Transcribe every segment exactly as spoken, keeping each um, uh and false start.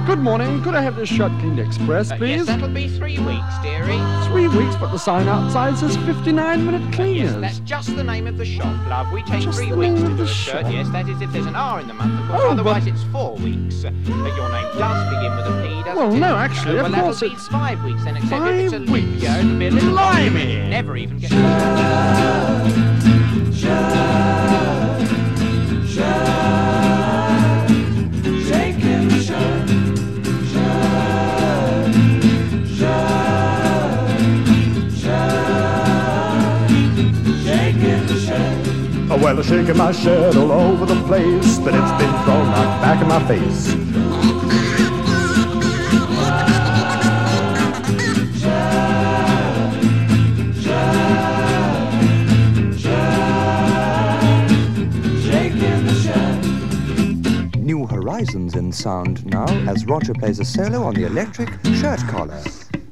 Good morning. Could I have this shirt cleaned express, Uh, please? yes, that'll be three weeks, dearie. Three weeks, but the sign outside says fifty-nine minute cleaners. Yes, that's just the name of the shop, love. We take Just three the weeks name to of do the a shirt. shop. Yes, that is if there's an R in the month, of course. Oh, Otherwise, but- it's four weeks. Uh, but your name does begin with a P, doesn't Well, it? no, actually, oh, of well, course that'll it's be five weeks then, except if it's a five leap weeks. year. It'll be a little longer. Blimey. You'll never even get... Oh, well, I'm shaking my shirt all over the place, but it's been thrown right back in my face. New horizons in sound now as Roger plays a solo on the electric shirt collar.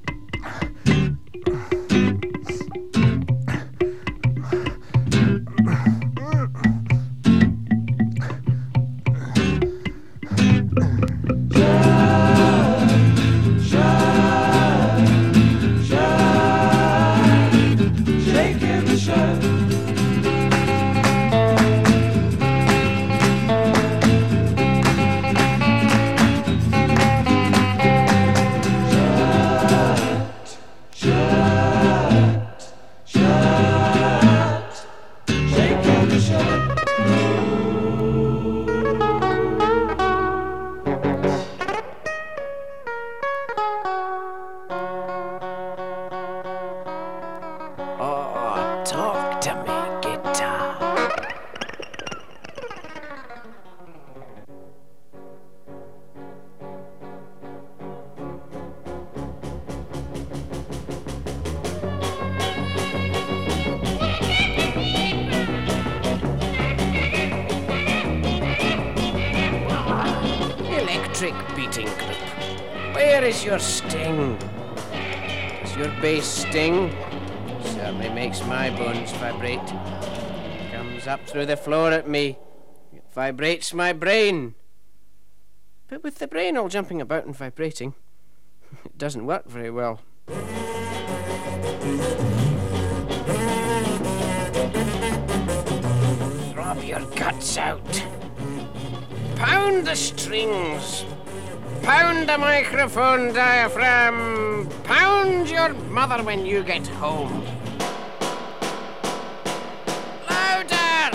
Oh, talk to me, guitar. Electric beating grip. Where is your sting? Does your bass sting? Certainly makes my bones vibrate. Comes up through the floor at me. It vibrates my brain. But with the brain all jumping about and vibrating, it doesn't work very well. Throb your guts out. Pound the strings. Pound the microphone diaphragm. Pound your mother when you get home. Louder!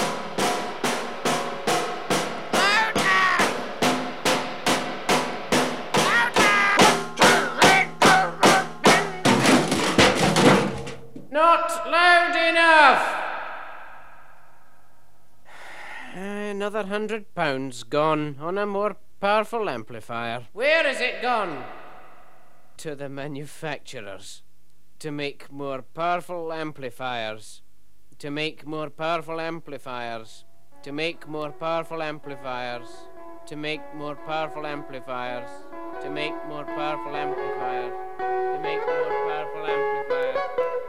Louder! Louder! Not loud enough! Another hundred pounds gone on a more powerful amplifier. Where is it gone? To the manufacturers. To make more powerful amplifiers. To make more powerful amplifiers. To make more powerful amplifiers. To make more powerful amplifiers. To make more powerful amplifiers. To make more powerful amplifiers.